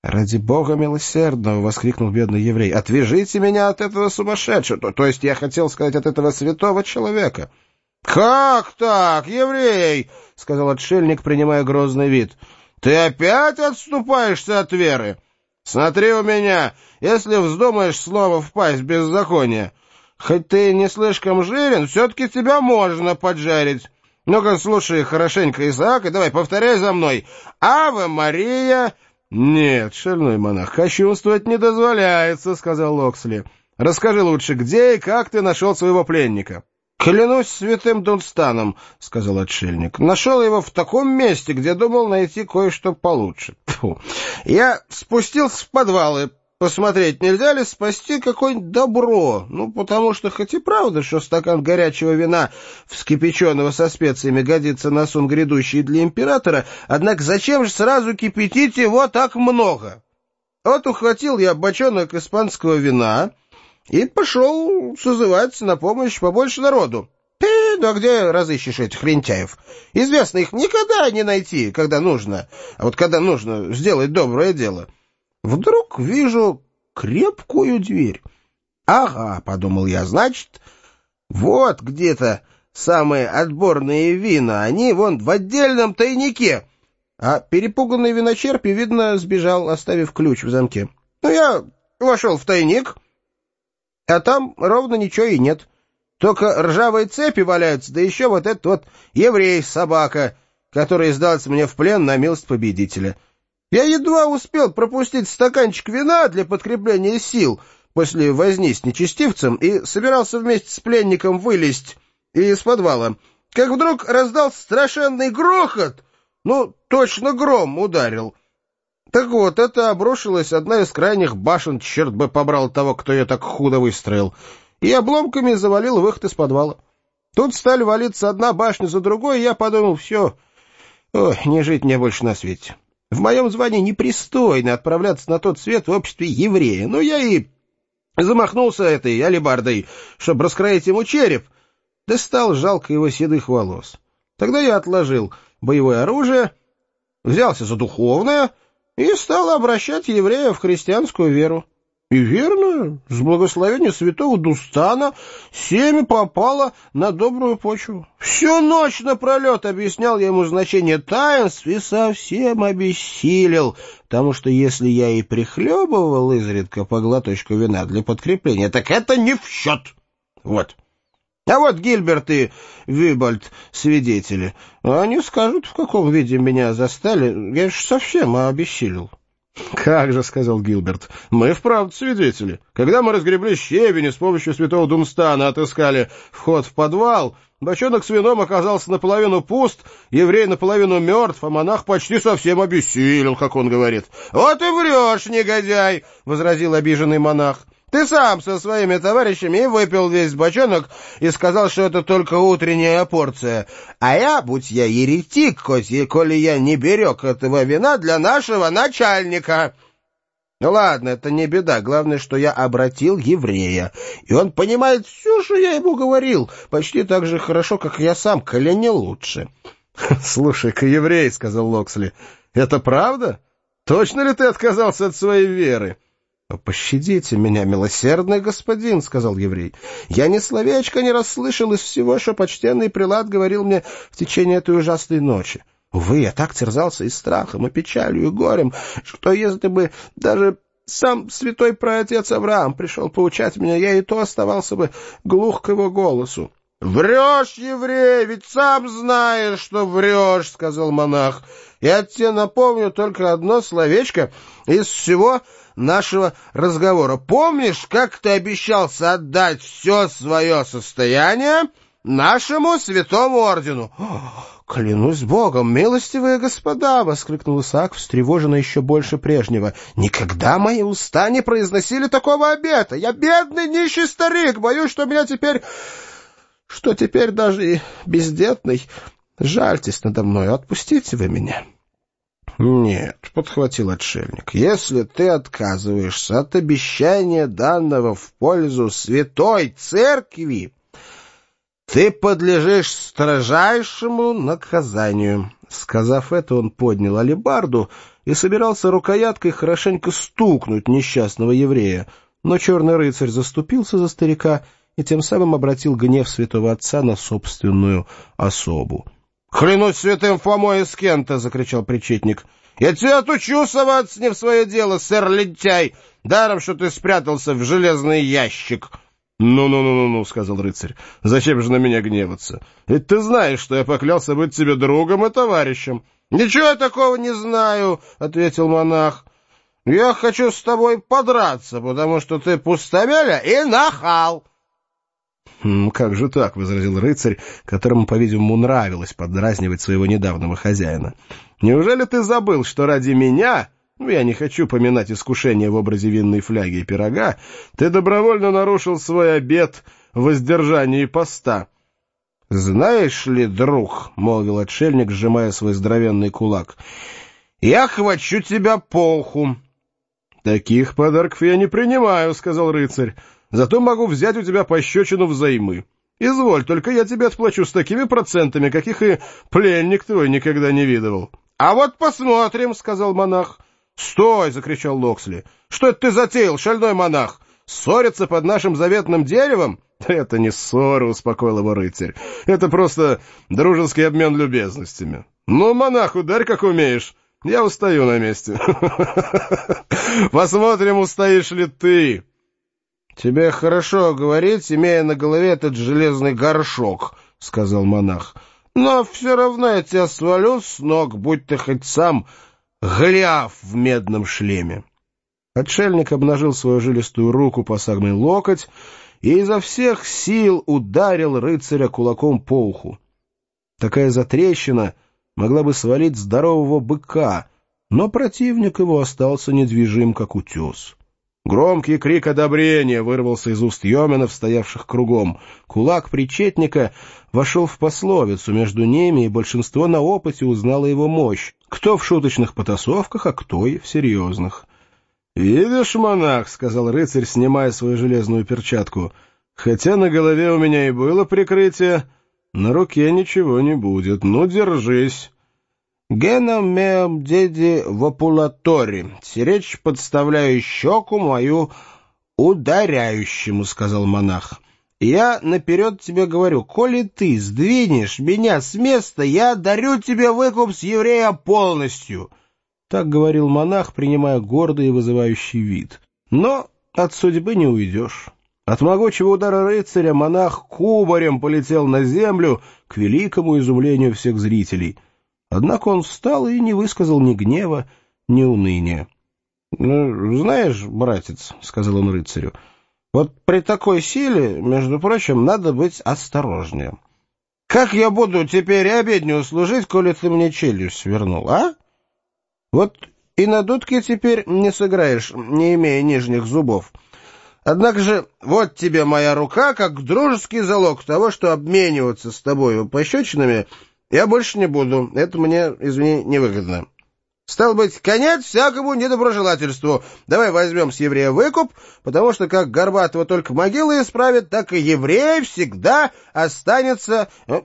«Ради Бога милосердного!» — воскликнул бедный еврей. «Отвяжите меня от этого сумасшедшего! То есть я хотел сказать, от этого святого человека!» «Как так, еврей?» — сказал отшельник, принимая грозный вид. «Ты опять отступаешься от веры? Смотри у меня, если вздумаешь снова впасть в беззаконие. Хоть ты не слишком жирен, все-таки тебя можно поджарить. Ну-ка, слушай хорошенько, Исаак, и давай повторяй за мной. Аве Мария...» «Нет, шальной монах, кощунствовать не дозволяется», — сказал Локсли. «Расскажи лучше, где и как ты нашел своего пленника?» «Клянусь святым Дунстаном», — сказал отшельник. «Нашел его в таком месте, где думал найти кое-что получше. Фу. Я спустился в подвалы посмотреть, нельзя ли спасти какое-нибудь добро. Ну, потому что хоть и правда, что стакан горячего вина, вскипяченного со специями, годится на сон грядущий для императора, однако зачем же сразу кипятить его так много? Вот ухватил я бочонок испанского вина и пошел созывать на помощь побольше народу. Да где разыщешь этих лентяев? Известно, их никогда не найти, когда нужно. А вот когда нужно сделать доброе дело. Вдруг вижу крепкую дверь. Ага, подумал я, значит, вот где-то самые отборные вина. Они вон в отдельном тайнике. А перепуганный виночерпи, видно, сбежал, оставив ключ в замке. Ну, я вошел в тайник, а там ровно ничего и нет. Только ржавые цепи валяются, да еще вот этот вот еврей-собака, который сдался мне в плен на милость победителя. Я едва успел пропустить стаканчик вина для подкрепления сил после возни с нечестивцем и собирался вместе с пленником вылезть из подвала, как вдруг раздался страшенный грохот, ну, точно гром ударил. Так вот, это обрушилась одна из крайних башен, черт бы побрал того, кто ее так худо выстроил, и обломками завалил выход из подвала. Тут стали валиться одна башня за другой, и я подумал, все, ой, не жить мне больше на свете. В моем звании непристойно отправляться на тот свет в обществе еврея, но я и замахнулся этой алебардой, чтобы раскроить ему череп, да стало жалко его седых волос. Тогда я отложил боевое оружие, взялся за духовное и стал обращать еврея в христианскую веру. И верно, с благословения святого Дустана семя попало на добрую почву. Всю ночь напролет объяснял я ему значение таинств и совсем обессилел, потому что если я и прихлебывал изредка по глоточку вина для подкрепления, так это не в счет. Вот. А вот Гильберт и Вибольд свидетели. Они скажут, в каком виде меня застали. Я ж совсем обессилел. «Как же», — сказал Гилберт, — «мы вправду свидетели. Когда мы разгребли щебень и с помощью святого Дунстана отыскали вход в подвал, бочонок с вином оказался наполовину пуст, еврей наполовину мертв, а монах почти совсем обессилел, как он говорит». «Вот и врешь, негодяй», — возразил обиженный монах. «Ты сам со своими товарищами и выпил весь бочонок и сказал, что это только утренняя порция. А я, будь я еретик, коли я не берег этого вина для нашего начальника». Ну ладно, это не беда, главное, что я обратил еврея, и он понимает все, что я ему говорил, почти так же хорошо, как я сам, коли не лучше. «Слушай-ка, еврей», — сказал Локсли, — «это правда? Точно ли ты отказался от своей веры?» «Пощадите меня, милосердный господин», — сказал еврей. «Я ни словечко не расслышал из всего, что почтенный прелат говорил мне в течение этой ужасной ночи. Увы, я так терзался и страхом, и печалью, и горем, что если бы даже сам святой праотец Авраам пришел поучать меня, я и то оставался бы глух к его голосу». «Врешь, еврей, ведь сам знаешь, что врешь», — сказал монах. «Я тебе напомню только одно словечко из всего нашего разговора. Помнишь, как ты обещался отдать все свое состояние нашему святому ордену?» «Клянусь Богом, милостивые господа!» — воскликнул Исаак, встревоженно еще больше прежнего. «Никогда мои уста не произносили такого обета! Я бедный нищий старик, боюсь, что меня теперь... что теперь даже и бездетный. Жальтесь надо мною, отпустите вы меня». «Нет», — подхватил отшельник, — «если ты отказываешься от обещания, данного в пользу святой церкви, ты подлежишь строжайшему наказанию». Сказав это, он поднял алебарду и собирался рукояткой хорошенько стукнуть несчастного еврея, но черный рыцарь заступился за старика и тем самым обратил гнев святого отца на собственную особу. — Клянусь святым Фомой из Кента! — закричал причетник. — Я тебя отучу соваться не в свое дело, сэр-лентяй! Даром, что ты спрятался в железный ящик! — Ну, — сказал рыцарь, — зачем же на меня гневаться? Ведь ты знаешь, что я поклялся быть тебе другом и товарищем. — Ничего я такого не знаю, — ответил монах. — Я хочу с тобой подраться, потому что ты пустомеля и нахал. — Как же так, — возразил рыцарь, которому, по-видимому, нравилось поддразнивать своего недавнего хозяина. — Неужели ты забыл, что ради меня, я не хочу поминать искушение в образе винной фляги и пирога, ты добровольно нарушил свой обет воздержания и поста? — Знаешь ли, друг, — молвил отшельник, сжимая свой здоровенный кулак, — я хвачу тебя по уху. — Таких подарков я не принимаю, — сказал рыцарь. — Зато могу взять у тебя пощечину взаймы. Изволь, только я тебе отплачу с такими процентами, каких и пленник твой никогда не видывал. — А вот посмотрим, — сказал монах. — Стой! — закричал Локсли. — Что это ты затеял, шальной монах? Ссориться под нашим заветным деревом? — Это не ссора, — успокоил его рыцарь. — Это просто дружеский обмен любезностями. Ну, монах, ударь как умеешь. Я устаю на месте. Посмотрим, устоишь ли ты. — Тебе хорошо говорить, имея на голове этот железный горшок, — сказал монах. — Но все равно я тебя свалю с ног, будь ты хоть сам Голиаф в медном шлеме. Отшельник обнажил свою жилистую руку по самый локоть и изо всех сил ударил рыцаря кулаком по уху. Такая затрещина могла бы свалить здорового быка, но противник его остался недвижим, как утес. Громкий крик одобрения вырвался из уст йоменов, стоявших кругом. Кулак причетника вошел в пословицу между ними, и большинство на опыте узнало его мощь. Кто в шуточных потасовках, а кто и в серьезных. — Видишь, монах, — сказал рыцарь, снимая свою железную перчатку, — хотя на голове у меня и было прикрытие, на руке ничего не будет. Ну, держись. «Геном меом деди вопулатори», речь подставляю щеку мою ударяющему, — сказал монах. «Я наперед тебе говорю, коли ты сдвинешь меня с места, я дарю тебе выкуп с еврея полностью». Так говорил монах, принимая гордый и вызывающий вид. Но от судьбы не уйдешь. От могучего удара рыцаря монах кубарем полетел на землю к великому изумлению всех зрителей. Однако он встал и не высказал ни гнева, ни уныния. — Ну, знаешь, братец, — сказал он рыцарю, — вот при такой силе, между прочим, надо быть осторожнее. Как я буду теперь обедню служить, коли ты мне челюсть свернул, а? Вот и на дудке теперь не сыграешь, не имея нижних зубов. Однако же вот тебе моя рука, как дружеский залог того, что обмениваться с тобою пощечинами я больше не буду. Это мне, извини, невыгодно. Стал быть, конец всякому недоброжелательству. Давай возьмем с еврея выкуп, потому что как Горбатого только могила исправит, так и еврей всегда останется,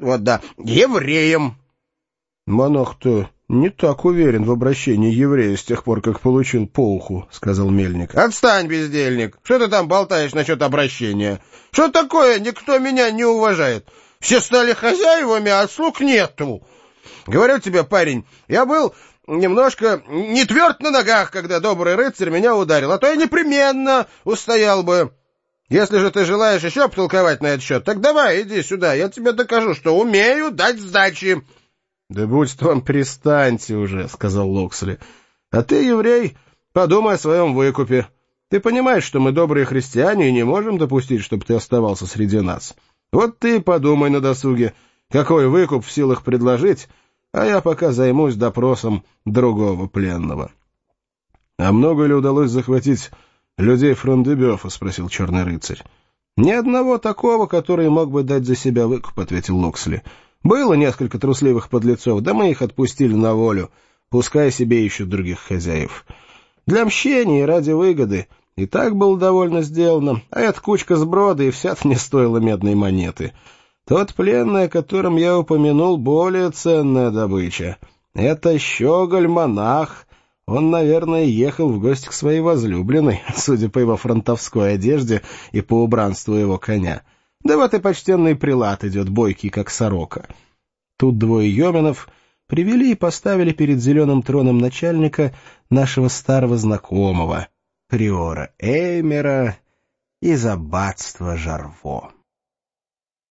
евреем. Монах-то не так уверен в обращении еврея с тех пор, как получил по уху, — сказал мельник. — Отстань, бездельник! Что ты там болтаешь насчет обращения? Что такое? Никто меня не уважает. Все стали хозяевами, а слуг нету. Говорю тебе, парень, я был немножко не тверд на ногах, когда добрый рыцарь меня ударил, а то я непременно устоял бы. Если же ты желаешь еще потолковать на этот счет, так давай, иди сюда, я тебе докажу, что умею дать сдачи. — Да будь вам, перестаньте уже, — сказал Локсли. — А ты, еврей, подумай о своем выкупе. Ты понимаешь, что мы добрые христиане и не можем допустить, чтобы ты оставался среди нас. Вот ты подумай на досуге, какой выкуп в силах предложить, а я пока займусь допросом другого пленного. — А много ли удалось захватить людей Фрон-де-Бёфа? — спросил черный рыцарь. — Ни одного такого, который мог бы дать за себя выкуп, — ответил Локсли. — Было несколько трусливых подлецов, да мы их отпустили на волю, пускай себе ищут других хозяев. Для мщения и ради выгоды и так было довольно сделано, а эта кучка сброда и вся-то не стоила медной монеты. Тот пленный, о котором я упомянул, более ценная добыча. Это щеголь-монах Он, наверное, ехал в гости к своей возлюбленной, судя по его фронтовской одежде и по убранству его коня. Да вот и почтенный прилат идет бойкий, как сорока. Тут двое йоменов привели и поставили перед зеленым троном начальника нашего старого знакомого, приора Эймера из аббатства Жарво.